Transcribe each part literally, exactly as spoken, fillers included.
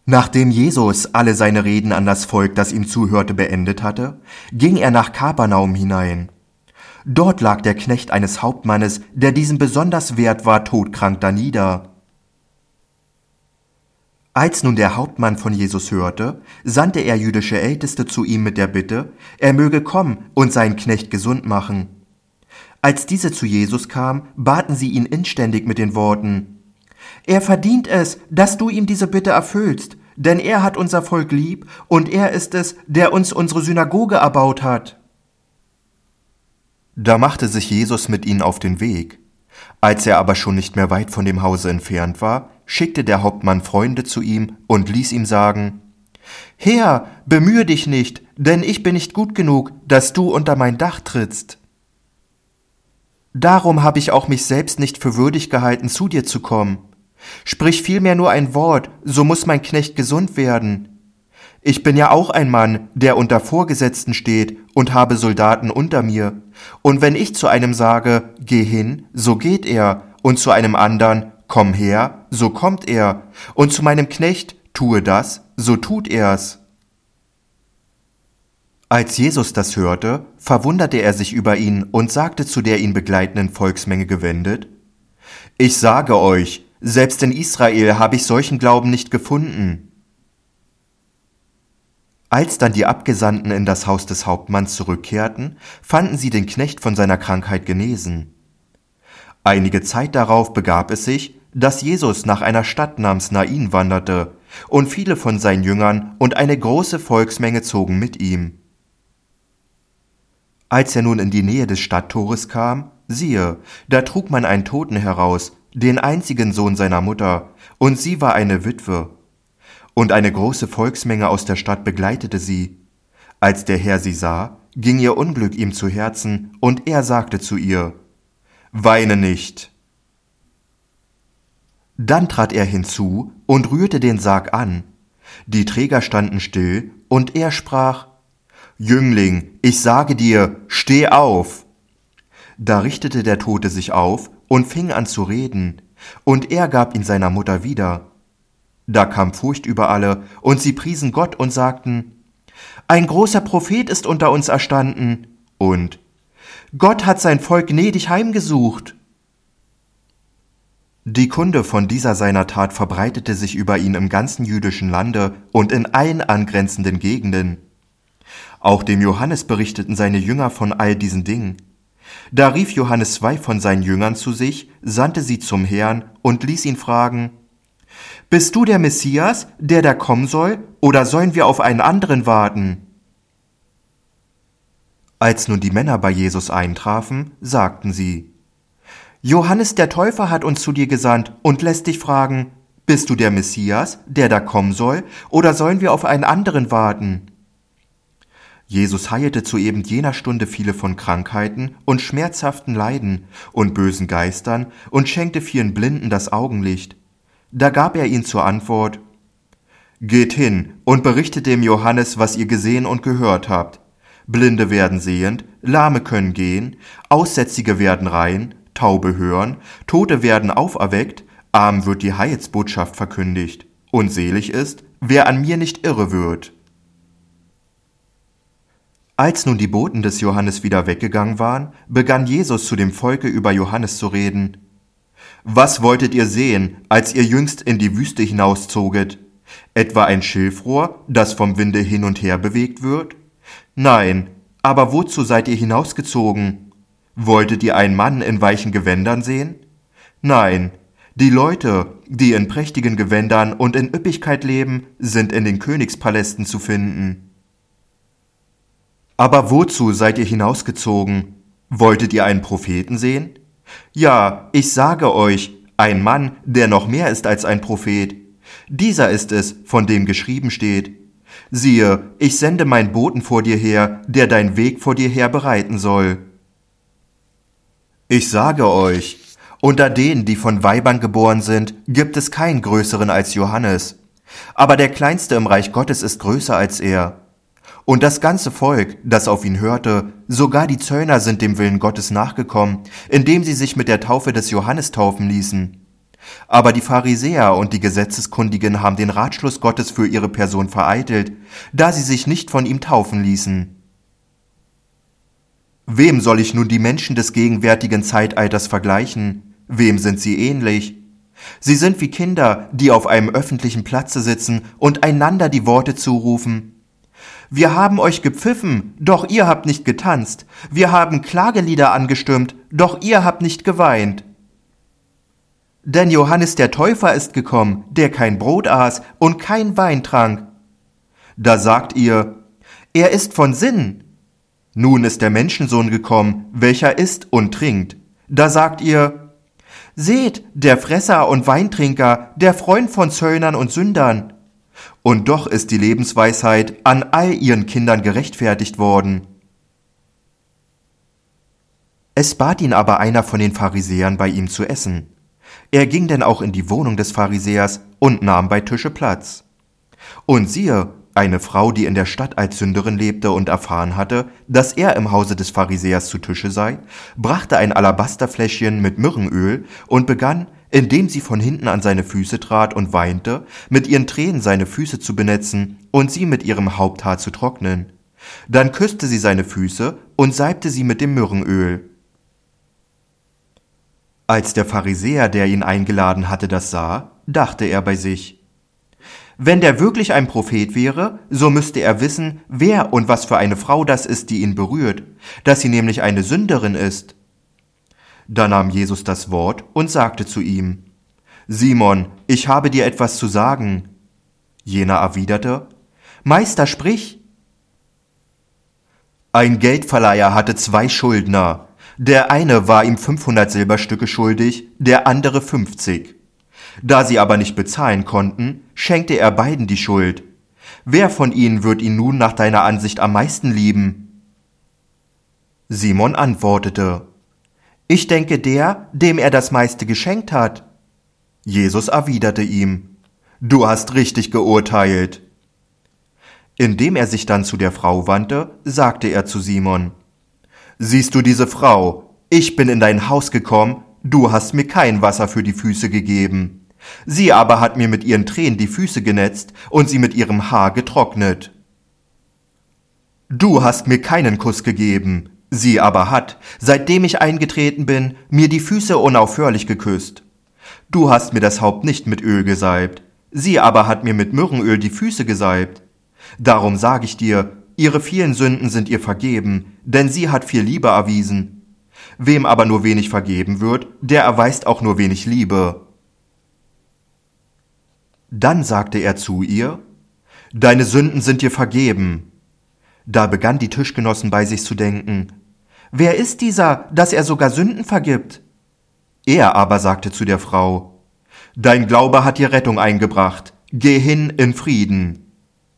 Nachdem Jesus alle seine Reden an das Volk, das ihm zuhörte, beendet hatte, ging er nach Kapernaum hinein. Dort lag der Knecht eines Hauptmannes, der diesem besonders wert war, todkrank danieder. Als nun der Hauptmann von Jesus hörte, sandte er jüdische Älteste zu ihm mit der Bitte, er möge kommen und seinen Knecht gesund machen. Als diese zu Jesus kamen, baten sie ihn inständig mit den Worten: Er verdient es, dass du ihm diese Bitte erfüllst, denn er hat unser Volk lieb und er ist es, der uns unsere Synagoge erbaut hat. Da machte sich Jesus mit ihnen auf den Weg. Als er aber schon nicht mehr weit von dem Hause entfernt war, schickte der Hauptmann Freunde zu ihm und ließ ihm sagen: Herr, bemühe dich nicht, denn ich bin nicht gut genug, dass du unter mein Dach trittst. Darum habe ich auch mich selbst nicht für würdig gehalten, zu dir zu kommen. Sprich vielmehr nur ein Wort, so muss mein Knecht gesund werden. Ich bin ja auch ein Mann, der unter Vorgesetzten steht und habe Soldaten unter mir. Und wenn ich zu einem sage, geh hin, so geht er, und zu einem anderen, komm her, so kommt er, und zu meinem Knecht, tue das, so tut er's. Als Jesus das hörte, verwunderte er sich über ihn und sagte zu der ihn begleitenden Volksmenge gewendet: Ich sage euch, selbst in Israel habe ich solchen Glauben nicht gefunden. Als dann die Abgesandten in das Haus des Hauptmanns zurückkehrten, fanden sie den Knecht von seiner Krankheit genesen. Einige Zeit darauf begab es sich, dass Jesus nach einer Stadt namens Nain wanderte, und viele von seinen Jüngern und eine große Volksmenge zogen mit ihm. Als er nun in die Nähe des Stadttores kam, siehe, da trug man einen Toten heraus, den einzigen Sohn seiner Mutter, und sie war eine Witwe. Und eine große Volksmenge aus der Stadt begleitete sie. Als der Herr sie sah, ging ihr Unglück ihm zu Herzen, und er sagte zu ihr: Weine nicht. Dann trat er hinzu und rührte den Sarg an. Die Träger standen still, und er sprach: Jüngling, ich sage dir, steh auf. Da richtete der Tote sich auf und fing an zu reden, und er gab ihn seiner Mutter wieder. Da kam Furcht über alle, und sie priesen Gott und sagten: Ein großer Prophet ist unter uns erstanden, und Gott hat sein Volk gnädig heimgesucht. Die Kunde von dieser seiner Tat verbreitete sich über ihn im ganzen jüdischen Lande und in allen angrenzenden Gegenden. Auch dem Johannes berichteten seine Jünger von all diesen Dingen. Da rief Johannes zwei von seinen Jüngern zu sich, sandte sie zum Herrn und ließ ihn fragen: Bist du der Messias, der da kommen soll, oder sollen wir auf einen anderen warten? Als nun die Männer bei Jesus eintrafen, sagten sie: Johannes der Täufer hat uns zu dir gesandt und lässt dich fragen: Bist du der Messias, der da kommen soll, oder sollen wir auf einen anderen warten? Jesus heilte zu eben jener Stunde viele von Krankheiten und schmerzhaften Leiden und bösen Geistern und schenkte vielen Blinden das Augenlicht. Da gab er ihnen zur Antwort: Geht hin und berichtet dem Johannes, was ihr gesehen und gehört habt. Blinde werden sehend, Lahme können gehen, Aussätzige werden rein, Taube hören, Tote werden auferweckt, Armen wird die Heilsbotschaft verkündigt. Und selig ist, wer an mir nicht irre wird. Als nun die Boten des Johannes wieder weggegangen waren, begann Jesus zu dem Volke über Johannes zu reden. Was wolltet ihr sehen, als ihr jüngst in die Wüste hinauszoget? Etwa ein Schilfrohr, das vom Winde hin und her bewegt wird? Nein, aber wozu seid ihr hinausgezogen? Wolltet ihr einen Mann in weichen Gewändern sehen? Nein, die Leute, die in prächtigen Gewändern und in Üppigkeit leben, sind in den Königspalästen zu finden. Aber wozu seid ihr hinausgezogen? Wolltet ihr einen Propheten sehen? Ja, ich sage euch, ein Mann, der noch mehr ist als ein Prophet. Dieser ist es, von dem geschrieben steht: Siehe, ich sende meinen Boten vor dir her, der deinen Weg vor dir her bereiten soll. Ich sage euch, unter denen, die von Weibern geboren sind, gibt es keinen größeren als Johannes. Aber der Kleinste im Reich Gottes ist größer als er. Und das ganze Volk, das auf ihn hörte, sogar die Zöllner sind dem Willen Gottes nachgekommen, indem sie sich mit der Taufe des Johannes taufen ließen. Aber die Pharisäer und die Gesetzeskundigen haben den Ratschluss Gottes für ihre Person vereitelt, da sie sich nicht von ihm taufen ließen. Wem soll ich nun die Menschen des gegenwärtigen Zeitalters vergleichen? Wem sind sie ähnlich? Sie sind wie Kinder, die auf einem öffentlichen Platze sitzen und einander die Worte zurufen. Wir haben euch gepfiffen, doch ihr habt nicht getanzt. Wir haben Klagelieder angestimmt, doch ihr habt nicht geweint. Denn Johannes der Täufer ist gekommen, der kein Brot aß und kein Wein trank. Da sagt ihr, er ist von Sinnen. Nun ist der Menschensohn gekommen, welcher isst und trinkt. Da sagt ihr, seht, der Fresser und Weintrinker, der Freund von Zöllnern und Sündern. Und doch ist die Lebensweisheit an all ihren Kindern gerechtfertigt worden. Es bat ihn aber einer von den Pharisäern, bei ihm zu essen. Er ging denn auch in die Wohnung des Pharisäers und nahm bei Tische Platz. Und siehe, eine Frau, die in der Stadt als Sünderin lebte und erfahren hatte, dass er im Hause des Pharisäers zu Tische sei, brachte ein Alabasterfläschchen mit Myrrhenöl und begann, indem sie von hinten an seine Füße trat und weinte, mit ihren Tränen seine Füße zu benetzen und sie mit ihrem Haupthaar zu trocknen. Dann küsste sie seine Füße und salbte sie mit dem Myrrhenöl. Als der Pharisäer, der ihn eingeladen hatte, das sah, dachte er bei sich, wenn der wirklich ein Prophet wäre, so müsste er wissen, wer und was für eine Frau das ist, die ihn berührt, dass sie nämlich eine Sünderin ist. Da nahm Jesus das Wort und sagte zu ihm, Simon, ich habe dir etwas zu sagen. Jener erwiderte, Meister, sprich. Ein Geldverleiher hatte zwei Schuldner. Der eine war ihm fünfhundert Silberstücke schuldig, der andere fünfzig. Da sie aber nicht bezahlen konnten, schenkte er beiden die Schuld. Wer von ihnen wird ihn nun nach deiner Ansicht am meisten lieben? Simon antwortete, ich denke der, dem er das meiste geschenkt hat. Jesus erwiderte ihm, du hast richtig geurteilt. Indem er sich dann zu der Frau wandte, sagte er zu Simon, siehst du diese Frau? Ich bin in dein Haus gekommen, du hast mir kein Wasser für die Füße gegeben. Sie aber hat mir mit ihren Tränen die Füße genetzt und sie mit ihrem Haar getrocknet. Du hast mir keinen Kuss gegeben, sie aber hat, seitdem ich eingetreten bin, mir die Füße unaufhörlich geküsst. Du hast mir das Haupt nicht mit Öl gesalbt, sie aber hat mir mit Myrrhenöl die Füße gesalbt. Darum sage ich dir, ihre vielen Sünden sind ihr vergeben, denn sie hat viel Liebe erwiesen. Wem aber nur wenig vergeben wird, der erweist auch nur wenig Liebe. Dann sagte er zu ihr, deine Sünden sind dir vergeben. Da begann die Tischgenossen bei sich zu denken, wer ist dieser, dass er sogar Sünden vergibt? Er aber sagte zu der Frau, dein Glaube hat dir Rettung eingebracht, geh hin in Frieden.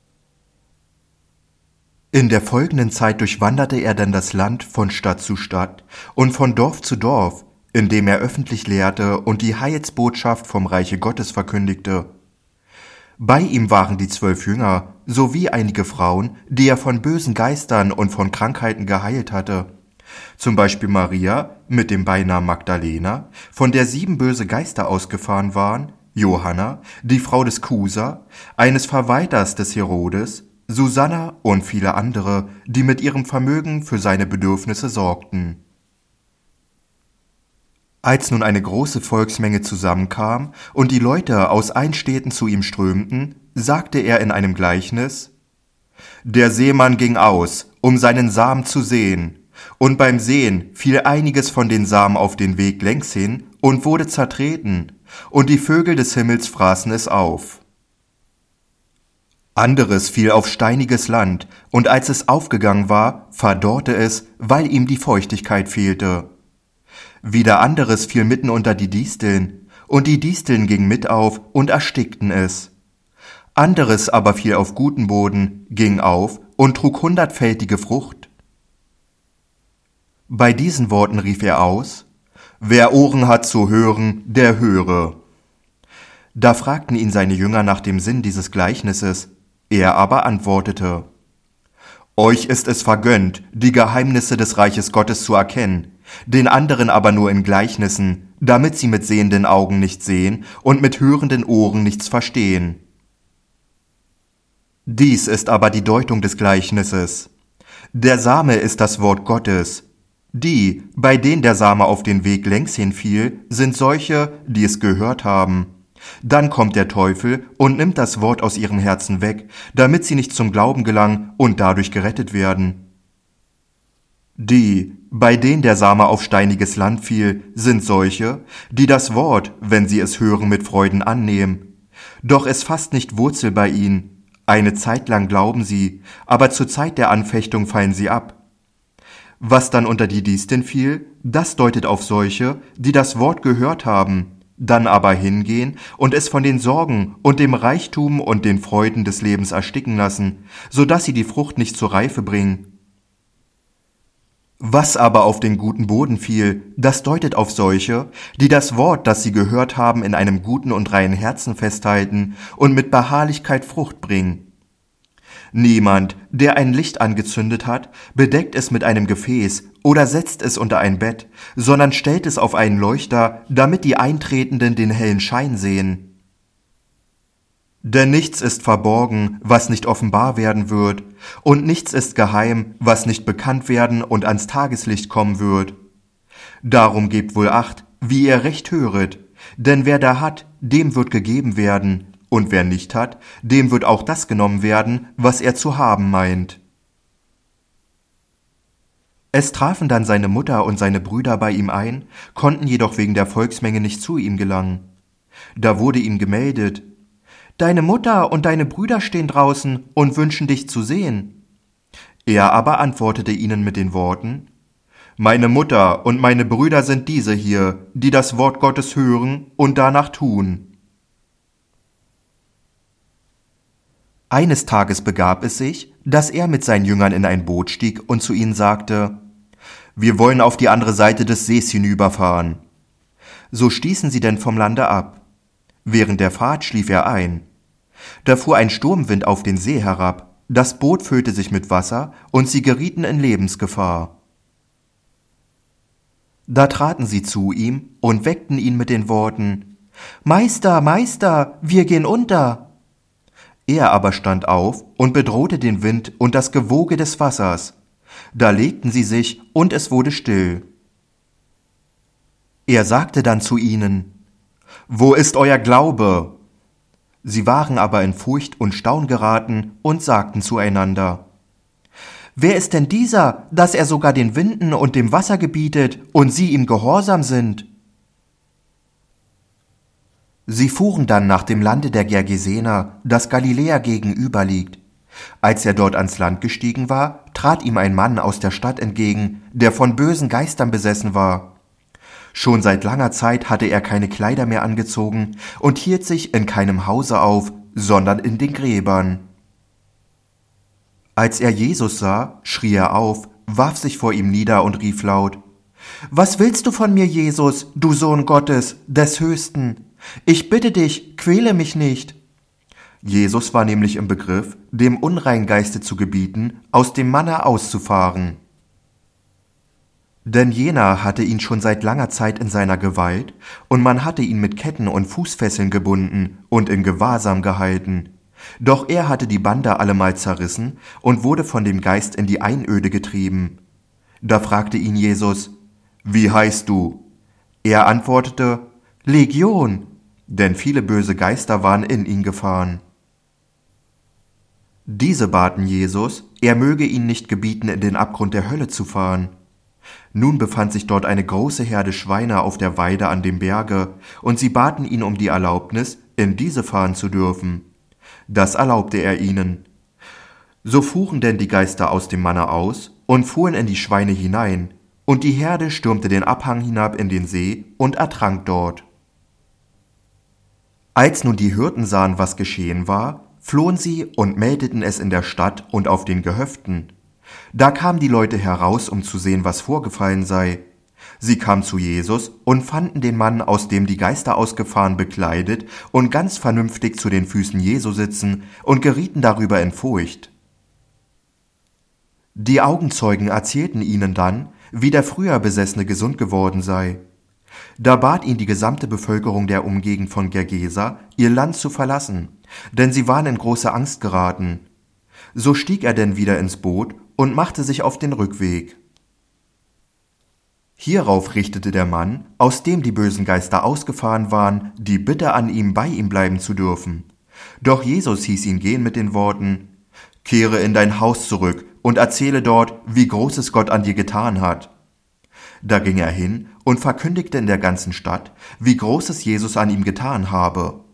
In der folgenden Zeit durchwanderte er dann das Land von Stadt zu Stadt und von Dorf zu Dorf, indem er öffentlich lehrte und die Heilsbotschaft vom Reiche Gottes verkündigte. Bei ihm waren die zwölf Jünger sowie einige Frauen, die er von bösen Geistern und von Krankheiten geheilt hatte. Zum Beispiel Maria mit dem Beinamen Magdalena, von der sieben böse Geister ausgefahren waren, Johanna, die Frau des Kusa, eines Verwalters des Herodes, Susanna und viele andere, die mit ihrem Vermögen für seine Bedürfnisse sorgten. Als nun eine große Volksmenge zusammenkam und die Leute aus allen Städten zu ihm strömten, sagte er in einem Gleichnis, der Seemann ging aus, um seinen Samen zu säen, und beim Säen fiel einiges von den Samen auf den Weg längs hin und wurde zertreten, und die Vögel des Himmels fraßen es auf. Anderes fiel auf steiniges Land, und als es aufgegangen war, verdorrte es, weil ihm die Feuchtigkeit fehlte. Wieder anderes fiel mitten unter die Disteln, und die Disteln gingen mit auf und erstickten es. Anderes aber fiel auf guten Boden, ging auf und trug hundertfältige Frucht. Bei diesen Worten rief er aus, wer Ohren hat zu hören, der höre. Da fragten ihn seine Jünger nach dem Sinn dieses Gleichnisses, er aber antwortete, euch ist es vergönnt, die Geheimnisse des Reiches Gottes zu erkennen, den anderen aber nur in Gleichnissen, damit sie mit sehenden Augen nicht sehen und mit hörenden Ohren nichts verstehen. Dies ist aber die Deutung des Gleichnisses. Der Same ist das Wort Gottes. Die, bei denen der Same auf den Weg längs hinfiel, sind solche, die es gehört haben. Dann kommt der Teufel und nimmt das Wort aus ihren Herzen weg, damit sie nicht zum Glauben gelangen und dadurch gerettet werden. Die, bei denen der Same auf steiniges Land fiel, sind solche, die das Wort, wenn sie es hören, mit Freuden annehmen. Doch es fasst nicht Wurzel bei ihnen. Eine Zeit lang glauben sie, aber zur Zeit der Anfechtung fallen sie ab. Was dann unter die Disteln fiel, das deutet auf solche, die das Wort gehört haben, dann aber hingehen und es von den Sorgen und dem Reichtum und den Freuden des Lebens ersticken lassen, so dass sie die Frucht nicht zur Reife bringen. Was aber auf den guten Boden fiel, das deutet auf solche, die das Wort, das sie gehört haben, in einem guten und reinen Herzen festhalten und mit Beharrlichkeit Frucht bringen. Niemand, der ein Licht angezündet hat, bedeckt es mit einem Gefäß oder setzt es unter ein Bett, sondern stellt es auf einen Leuchter, damit die Eintretenden den hellen Schein sehen. Denn nichts ist verborgen, was nicht offenbar werden wird, und nichts ist geheim, was nicht bekannt werden und ans Tageslicht kommen wird. Darum gebt wohl Acht, wie ihr recht höret, denn wer da hat, dem wird gegeben werden, und wer nicht hat, dem wird auch das genommen werden, was er zu haben meint. Es trafen dann seine Mutter und seine Brüder bei ihm ein, konnten jedoch wegen der Volksmenge nicht zu ihm gelangen. Da wurde ihm gemeldet: Deine Mutter und deine Brüder stehen draußen und wünschen dich zu sehen. Er aber antwortete ihnen mit den Worten: Meine Mutter und meine Brüder sind diese hier, die das Wort Gottes hören und danach tun. Eines Tages begab es sich, dass er mit seinen Jüngern in ein Boot stieg und zu ihnen sagte: Wir wollen auf die andere Seite des Sees hinüberfahren. So stießen sie denn vom Lande ab. Während der Fahrt schlief er ein. Da fuhr ein Sturmwind auf den See herab, das Boot füllte sich mit Wasser und sie gerieten in Lebensgefahr. Da traten sie zu ihm und weckten ihn mit den Worten: Meister, Meister, wir gehen unter. Er aber stand auf und bedrohte den Wind und das Gewoge des Wassers. Da legten sie sich, und es wurde still. Er sagte dann zu ihnen: Wo ist euer Glaube? Sie waren aber in Furcht und Staun geraten und sagten zueinander: Wer ist denn dieser, dass er sogar den Winden und dem Wasser gebietet und sie ihm gehorsam sind? Sie fuhren dann nach dem Lande der Gergesener, das Galiläa gegenüber liegt. Als er dort ans Land gestiegen war, trat ihm ein Mann aus der Stadt entgegen, der von bösen Geistern besessen war. Schon seit langer Zeit hatte er keine Kleider mehr angezogen und hielt sich in keinem Hause auf, sondern in den Gräbern. Als er Jesus sah, schrie er auf, warf sich vor ihm nieder und rief laut: Was willst du von mir, Jesus, du Sohn Gottes, des Höchsten? Ich bitte dich, quäle mich nicht. Jesus war nämlich im Begriff, dem Unreingeiste zu gebieten, aus dem Manne auszufahren. Denn jener hatte ihn schon seit langer Zeit in seiner Gewalt, und man hatte ihn mit Ketten und Fußfesseln gebunden und in Gewahrsam gehalten. Doch er hatte die Bande allemal zerrissen und wurde von dem Geist in die Einöde getrieben. Da fragte ihn Jesus: Wie heißt du? Er antwortete: Legion, denn viele böse Geister waren in ihn gefahren. Diese baten Jesus, er möge ihnen nicht gebieten, in den Abgrund der Hölle zu fahren. Nun befand sich dort eine große Herde Schweine auf der Weide an dem Berge, und sie baten ihn um die Erlaubnis, in diese fahren zu dürfen. Das erlaubte er ihnen. So fuhren denn die Geister aus dem Manne aus und fuhren in die Schweine hinein, und die Herde stürmte den Abhang hinab in den See und ertrank dort. Als nun die Hirten sahen, was geschehen war, flohen sie und meldeten es in der Stadt und auf den Gehöften. Da kamen die Leute heraus, um zu sehen, was vorgefallen sei. Sie kamen zu Jesus und fanden den Mann, aus dem die Geister ausgefahren, bekleidet und ganz vernünftig zu den Füßen Jesu sitzen, und gerieten darüber in Furcht. Die Augenzeugen erzählten ihnen dann, wie der früher Besessene gesund geworden sei. Da bat ihn die gesamte Bevölkerung der Umgegend von Gergesa, ihr Land zu verlassen, denn sie waren in große Angst geraten. So stieg er denn wieder ins Boot und machte sich auf den Rückweg. Hierauf richtete der Mann, aus dem die bösen Geister ausgefahren waren, die Bitte an ihm, bei ihm bleiben zu dürfen. Doch Jesus hieß ihn gehen mit den Worten: Kehre in dein Haus zurück und erzähle dort, wie Großes Gott an dir getan hat. Da ging er hin und verkündigte in der ganzen Stadt, wie Großes Jesus an ihm getan habe.